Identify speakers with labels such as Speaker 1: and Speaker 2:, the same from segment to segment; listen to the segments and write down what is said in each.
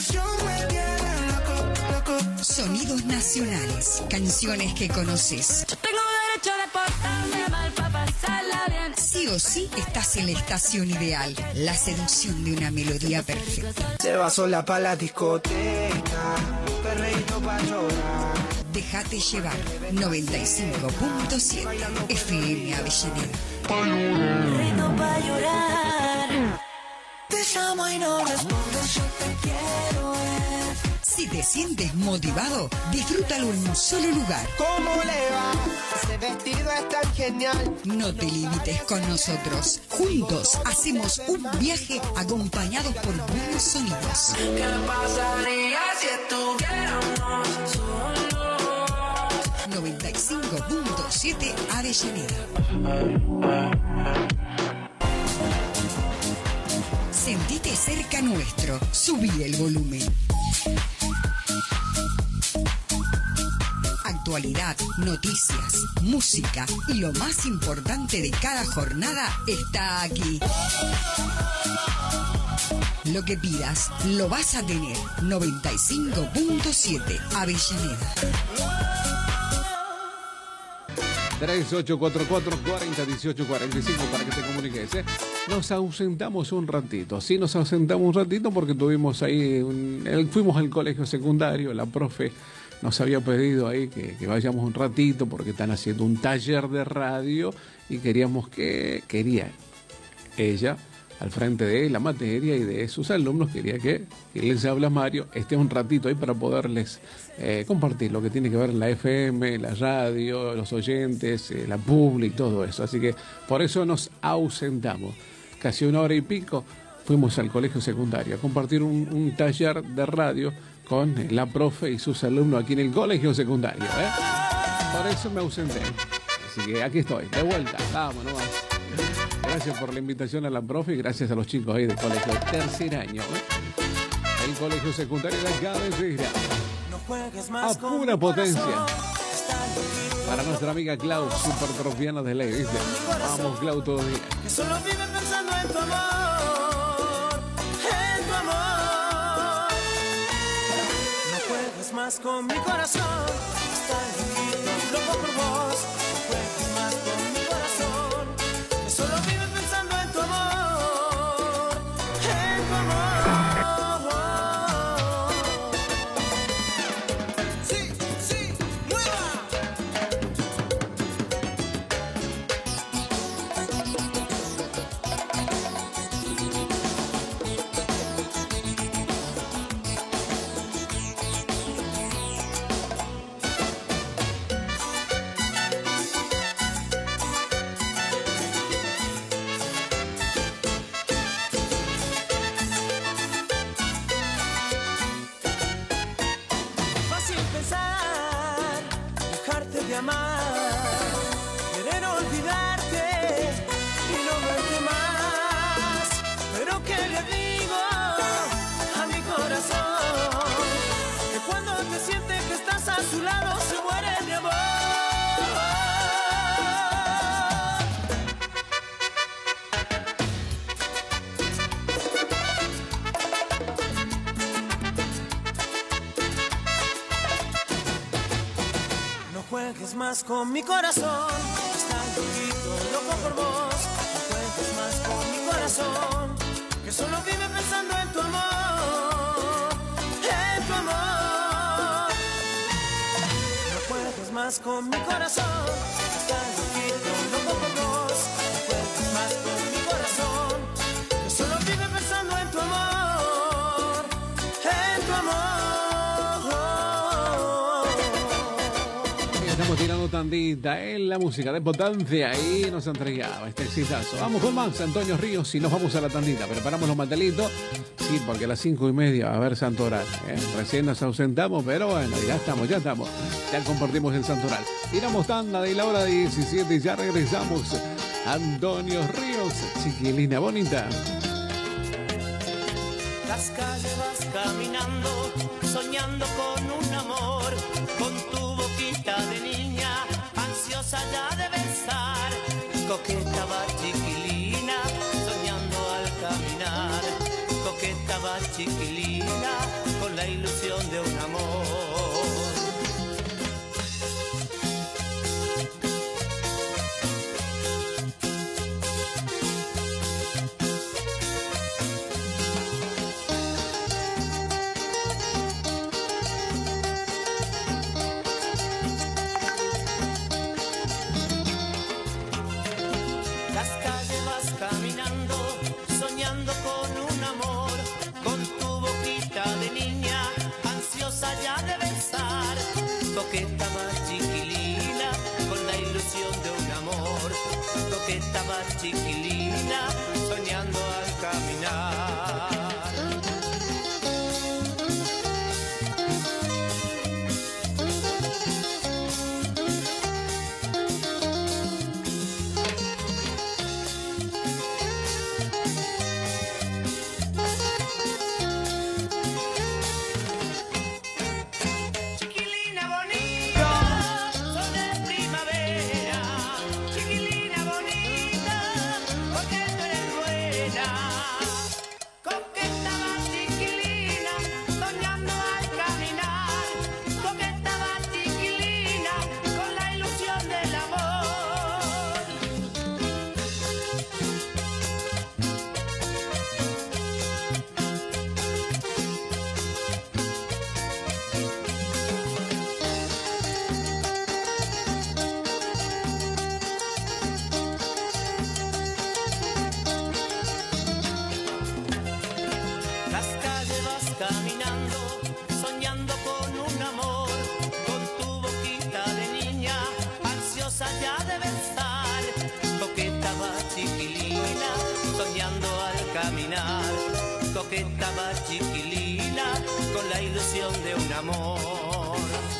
Speaker 1: Sonidos nacionales, canciones que conoces.
Speaker 2: Yo tengo derecho de portarme mal para pasarla bien.
Speaker 1: Sí o sí estás en la estación ideal, la seducción de una melodía perfecta.
Speaker 3: Se va sola pa' la discoteca, perreíto pa' llorar.
Speaker 1: Déjate llevar, 95.7 FM Avellaneda.
Speaker 2: Perrito pa' llorar.
Speaker 3: Te llamo y no respondes, yo te quiero ver.
Speaker 1: Si te sientes motivado, disfrútalo en un solo lugar.
Speaker 3: ¿Cómo le va? Ese vestido es tan genial.
Speaker 1: No te limites con nosotros. Juntos hacemos un viaje acompañados por buenos sonidos.
Speaker 3: ¿Qué pasaría si estuviéramos solos?
Speaker 1: 95.7 Avellaneda. Sentite cerca nuestro. Subí el volumen. Actualidad, noticias, música y lo más importante de cada jornada está aquí. Lo que pidas, lo vas a tener. 95.7 Avellaneda.
Speaker 4: 3844-401845 para que te comuniques, ¿eh? Nos ausentamos un ratito. Sí, nos ausentamos un ratito porque tuvimos ahí, fuimos al colegio secundario, la profe nos había pedido ahí que vayamos un ratito porque están haciendo un taller de radio y quería ella, al frente de la materia y de sus alumnos, quería que les habla Mario, esté un ratito ahí para poderles compartir lo que tiene que ver la FM, la radio, los oyentes, la public, todo eso. Así que por eso nos ausentamos. Casi una hora y pico fuimos al colegio secundario a compartir un taller de radio con la profe y sus alumnos aquí en el colegio secundario, ¿eh? Por eso me ausenté. Así que aquí estoy, de vuelta. Vamos nomás. Gracias por la invitación a la profe y gracias a los chicos ahí del colegio tercer año, ¿eh? El colegio secundario de acá de Cisra. A pura potencia. Para nuestra amiga Clau, super tropiana de ley, ¿viste? Vamos, Clau, todo bien.
Speaker 3: Que solo vive pensando en tu amor, en tu amor. No juegues más con mi corazón, está loco por vos. No juegues más con mi corazón, que solo vive pensando en tu amor, en tu amor. Sí, sí, mueva. Fácil pensar, dejarte de amar, querer olvidarte y no verte más. Pero ¿qué le digo a mi corazón? Que cuando te siente que estás a su lado se muere mi amor. No juegues más con mi corazón, está loquito, loco por vos. No juegues más con mi corazón, que solo vive pensando en tu amor, en tu amor. No juegues más con mi corazón, está loquito, loco por vos. No juegues más con mi corazón, que solo vive pensando en tu amor, en tu amor.
Speaker 4: Estamos tirando tandita en la música de potencia y nos entregaba este exitazo. Vamos con más, Antonio Ríos, y nos vamos a la tandita. Preparamos los mantelitos, sí, porque a las 5:30 va a haber Santoral. Recién nos ausentamos, pero bueno, ya estamos. Ya compartimos el Santoral. Tiramos tanda de la hora 17 y ya regresamos. Antonio Ríos, chiquilina bonita.
Speaker 5: Las calles vas caminando, soñando con un amor, con tu boquita de niña, ansiosa ya de besar. Coqueta va chiquilina, soñando al caminar. Coqueta va chiquilina, coqueta chiquilina con la ilusión de un amor.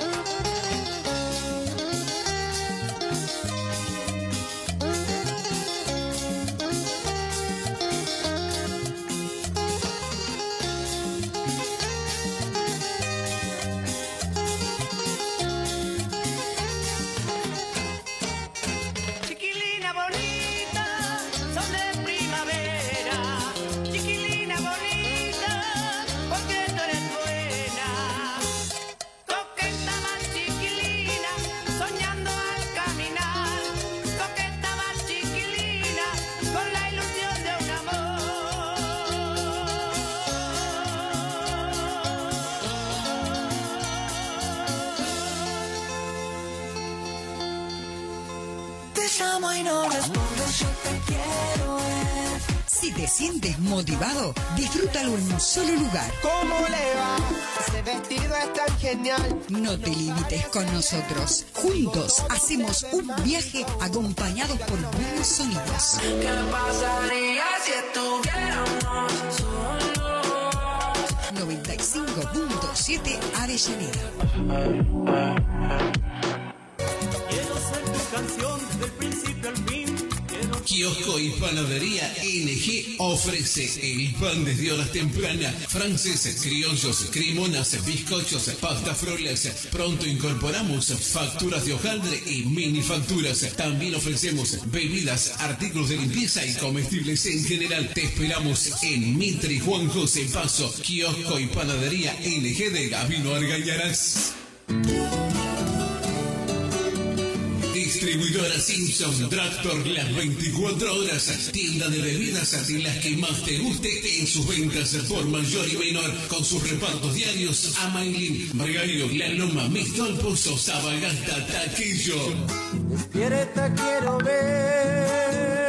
Speaker 3: Y no respondes, yo te quiero ver.
Speaker 1: Si te sientes motivado, disfrútalo en un solo lugar.
Speaker 3: ¿Cómo le va? Ese vestido es tan genial.
Speaker 1: No te limites con nosotros. Juntos hacemos un viaje acompañados por buenos sonidos.
Speaker 2: ¿Qué pasaría si estuviéramos solos?
Speaker 1: 95.7 Avellaneda.
Speaker 5: Quiero ser tu canción del principio al fin.
Speaker 6: Kiosco y Panadería NG ofrece el pan desde horas tempranas, franceses, criollos, crimonas, bizcochos, pasta frolas. Pronto incorporamos facturas de hojaldre y mini facturas. También ofrecemos bebidas, artículos de limpieza y comestibles en general. Te esperamos en Mitre y Juan José Paso, Kiosco y Panadería NG de Gabino Argañarás. Distribuidora Simpson Tractor, las 24 horas, tienda de bebidas de las que más te guste en sus ventas por mayor y menor, con sus repartos diarios a Mailín, Margallo, La Loma, Mistol, Pozo, Sabagasta, Taquillo.
Speaker 3: Despierta, quiero ver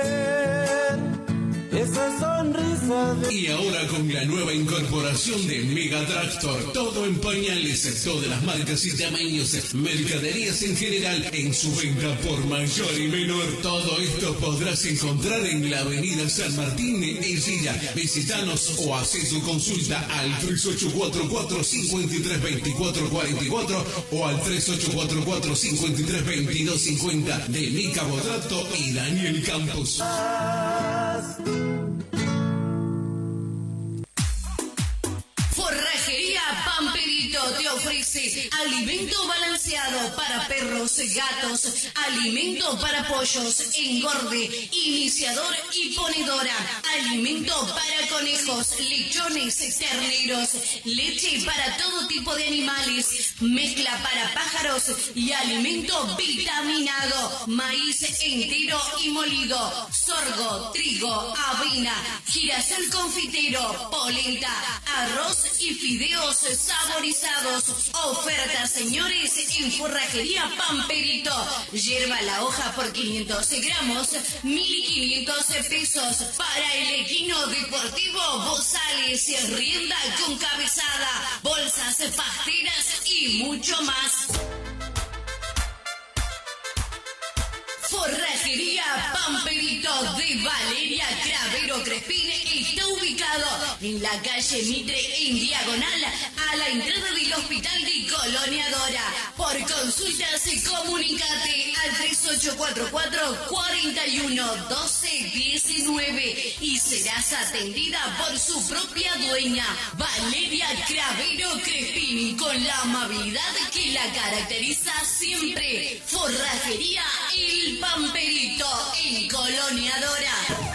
Speaker 3: esa sonrisa de...
Speaker 6: Y ahora con la nueva incorporación de Mega Tractor, todo en pañales, todas las marcas y tamaños, mercaderías en general, en su venta por mayor y menor. Todo esto podrás encontrar en la avenida San Martín, en Silla. Visítanos o haz tu consulta al 3844-532444 o al 3844-532250 de Mica Bodrato y Daniel Campos.
Speaker 7: Forrajería Pamperito te ofrece alimento balanceado para perros, gatos, alimento para pollos, engorde, iniciador y ponedora, alimento para conejos, lechones, terneros, leche para todo tipo de animales, mezcla para pájaros y alimento vitaminado, maíz entero y molido, sorgo, trigo, avena, girasol confitero, polenta, arroz y fideos saborizados. Ofertas, señores, en Forrajería Pamperito. Hierba la hoja por 500 gramos, 1.500 pesos. Para el equino deportivo, bozales, rienda con cabezada, bolsas pasteras y mucho más. Forrajería Pamperito de Valeria Cravero Crespín está ubicado en la calle Mitre, en diagonal a la entrada del Hospital de Colonia Dora. Por consultas, comunicate al 3844-411219 y serás atendida por su propia dueña, Valeria Cravero Crespín, con la amabilidad que la caracteriza siempre. Forrajería El Pamperito en Colonia Dora.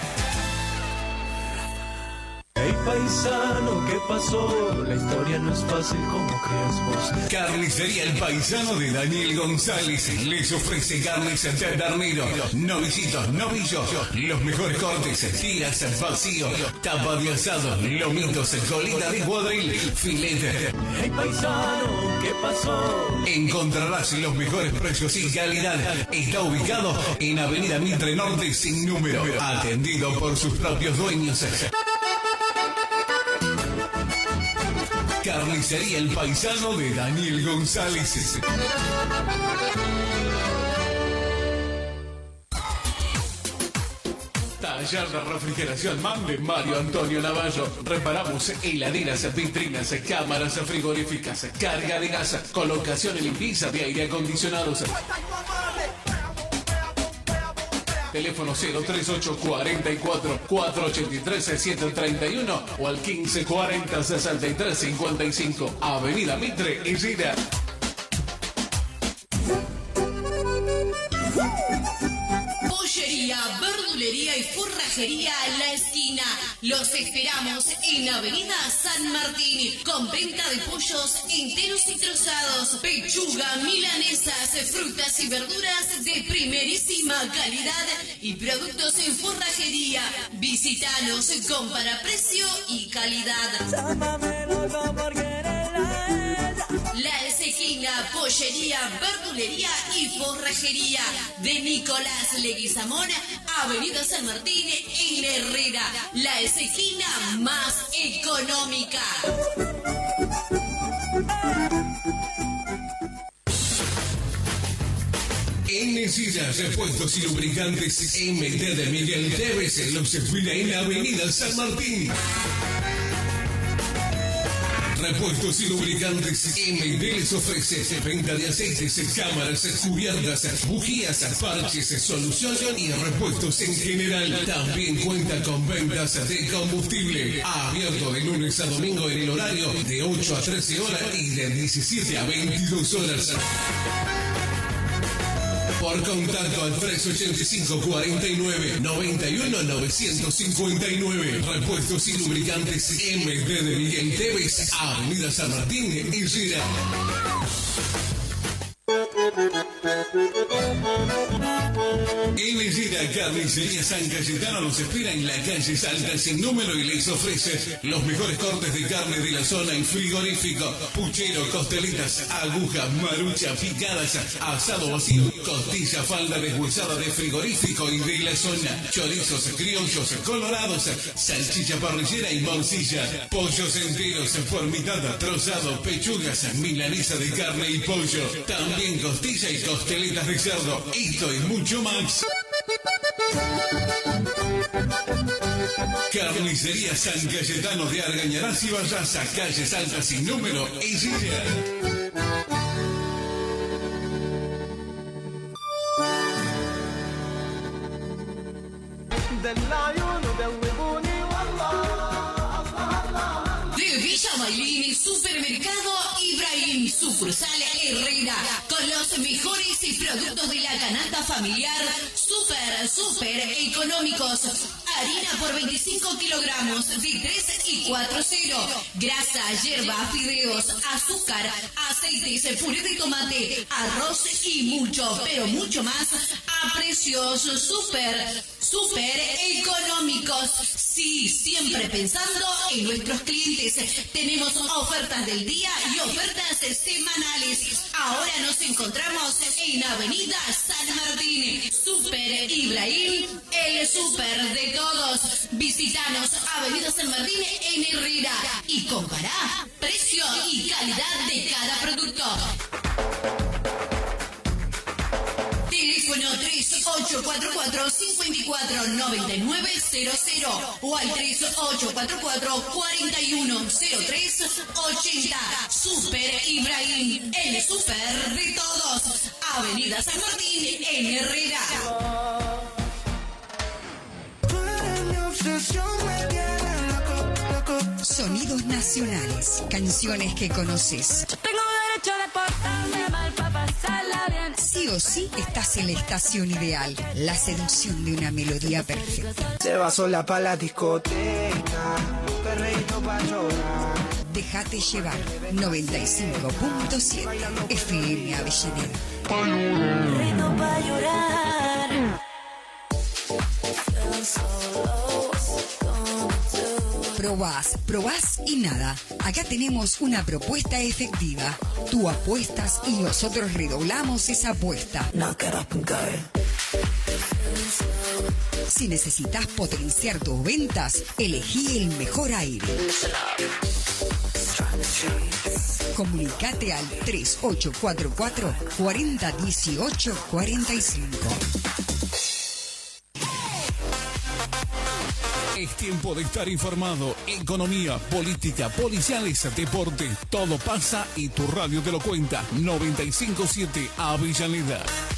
Speaker 3: Hey paisano, ¿qué pasó? La historia no es fácil como crees vos.
Speaker 6: Carnicería El Paisano de Daniel González les ofrece carnes de ternero, novicitos, novillos, los mejores cortes, tiras, vacío, tapa de asado, lomitos, colita de cuadril, filete.
Speaker 3: Hey paisano, ¿qué pasó?
Speaker 6: Encontrarás los mejores precios y calidad. Está ubicado en Avenida Mitre Norte sin número, atendido por sus propios dueños. Carnicería El Paisano de Daniel González. Taller de refrigeración Mande Mario Antonio Navallo. Reparamos heladeras, vitrinas, cámaras frigoríficas, carga de gas, colocación y limpieza de aire acondicionados. Teléfono 038 44 483 731 o al 15 40 63 55. Avenida Mitre y Gira.
Speaker 7: Pollería, verdulería y forrajería La Esquina. Los esperamos en Avenida San Martín, con venta de pollos enteros y trozados, pechuga, milanesas, frutas y verduras de primerísima calidad y productos en forrajería. Visítanos, compara precio y calidad. La Esquina, pollería, verdulería y forrajería de Nicolás Leguizamón, Avenida San Martín en Herrera. La Esquina más económica.
Speaker 6: En sillas, repuestos y lubricantes MT de Miguel Tevez los espera en Avenida San Martín. Repuestos y lubricantes MT les ofrece venta de aceites, cámaras, cubiertas, bujías, parches, solución y repuestos en general. También cuenta con ventas de combustible. Abierto de lunes a domingo en el horario de 8 a 13 horas y de 17 a 22 horas. Por contacto al 385 49 91 959. Repuestos y lubricantes MT de Miguel Tevez, Avenida San Martín y Gira. En Gira Carnicería San Cayetano los espera en la calle Salta sin número y les ofrece los mejores cortes de carne de la zona en frigorífico, puchero, costelitas, agujas, marucha, picadas, asado vacío, costilla, falda deshuesada de frigorífico y de la zona, chorizos, criollos, colorados, salchicha parrillera y morcilla, pollos enteros por mitad, trozado, pechugas, milanesa de carne y pollo, también costilla y costelitas de cerdo, esto y mucho más. Carnicería San Cayetano de Argañarás y Vallasa, calle Salta sin número y Gira.
Speaker 7: De Villa Maylin, Supermercado Ibrahim, sucursal Herrera, con los mejores productos de la canasta familiar, súper económicos. Harina por 25 kilogramos de 3 y 4,0. Grasa, hierba, fideos, azúcar, aceites, puré de tomate, arroz y mucho, pero mucho más a precios súper económicos. Sí, siempre pensando en nuestros clientes. Tenemos ofertas del día y ofertas semanales. Ahora nos encontramos en Avenida San Martín. Super Ibrahim, el súper de todos. Visítanos Avenida San Martín en Herrera y compará precio y calidad de cada producto. Teléfono 3844-549900 o al 3844-410380. Super Ibrahim, el super de todos. Avenida San Martín en Herrera.
Speaker 1: Sonidos nacionales, canciones que conoces.
Speaker 2: Tengo derecho de portarme mal para pasarla bien.
Speaker 1: Sí o sí estás en la estación ideal, la seducción de una melodía perfecta.
Speaker 3: Se va sola pa' la discoteca, perreíto pa' llorar.
Speaker 1: Déjate llevar, 95.7 FM Avellaneda.
Speaker 2: Rindo pa' llorar.
Speaker 1: Probás y nada. Acá tenemos una propuesta efectiva. Tú apuestas y nosotros redoblamos esa apuesta. Si necesitas potenciar tus ventas, elegí el mejor aire. Comunicate al 3844 4018 45.
Speaker 6: Es tiempo de estar informado. Economía, política, policiales, deporte. Todo pasa y tu radio te lo cuenta. 95.7 Avellaneda.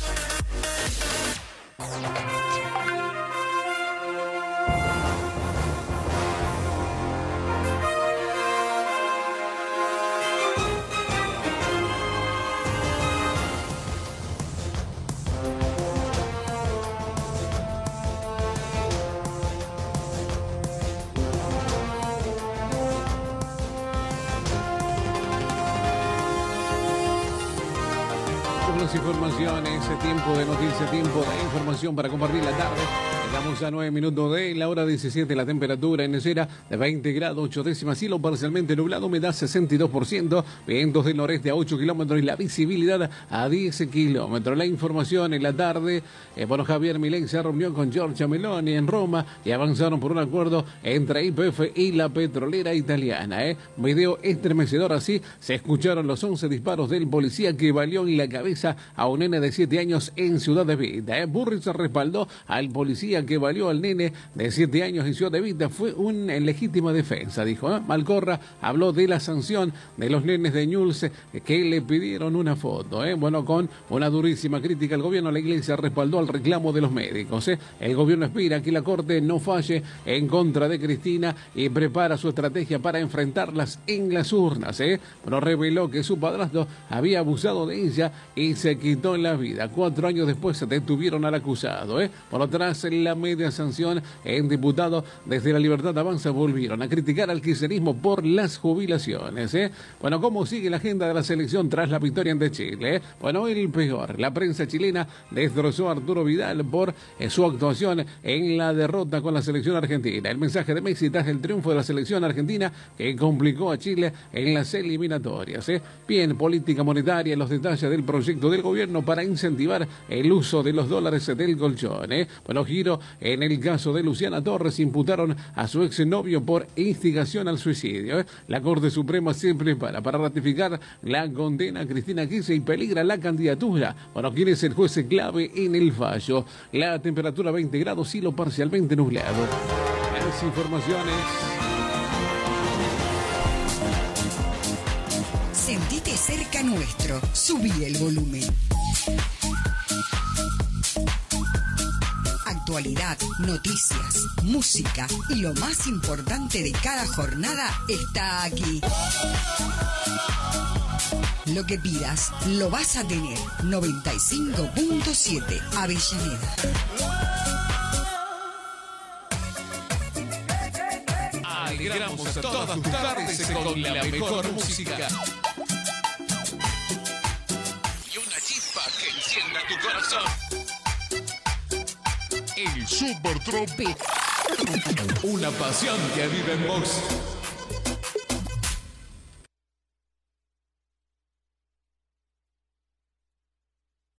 Speaker 4: Informaciones, tiempo de noticias, tiempo de información para compartir la tarde. Estamos a 9 minutos de la hora 17, la temperatura en Herrera de 20 grados 8 décimas, cielo parcialmente nublado, humedad 62%, vientos del noreste a 8 kilómetros y la visibilidad a 10 kilómetros. La información en la tarde, Javier Milei se reunió con Giorgia Meloni en Roma y avanzaron por un acuerdo entre YPF y la petrolera italiana. Video estremecedor, así se escucharon los 11 disparos del policía que valió en la cabeza a un nene de 7 años en Ciudad de Vita. Burris respaldó al policía que valió al nene de 7 años en Ciudad de Vita. Fue una legítima defensa, dijo. Malcorra habló de la sanción de los nenes de Ñuls que le pidieron una foto. Con una durísima crítica al gobierno, la iglesia respaldó al reclamo de los médicos. El gobierno espera que la corte no falle en contra de Cristina y prepara su estrategia para enfrentarlas en las urnas. Reveló que su padrastro había abusado de ella y se quitó la vida. 4 años después se detuvieron al acusado. Por atrás, la media sanción en diputados desde La Libertad Avanza volvieron a criticar al kirchnerismo por las jubilaciones. ¿Cómo sigue la agenda de la selección tras la victoria ante Chile? El peor. La prensa chilena destrozó a Arturo Vidal por su actuación en la derrota con la selección argentina. El mensaje de Messi tras el triunfo de la selección argentina que complicó a Chile en las eliminatorias. Bien, política monetaria, los detalles del proyecto del gobierno para incentivar el uso de los dólares del colchón. Giro en el caso de Luciana Torres, imputaron a su exnovio por instigación al suicidio. La Corte Suprema se prepara para ratificar la condena a Cristina Kirchner y peligra la candidatura. ¿Quién es el juez clave en el fallo? La temperatura 20 grados, cielo parcialmente nublado. Las informaciones.
Speaker 1: Sentite cerca nuestro. Subí el volumen. Actualidad, noticias, música y lo más importante de cada jornada está aquí. Lo que pidas, lo vas a tener. 95.7 Avellaneda.
Speaker 6: Alegramos a todas tus tardes con la mejor música. Y una chispa que encienda tu corazón. El Super Tropi. Una pasión que vive en vos.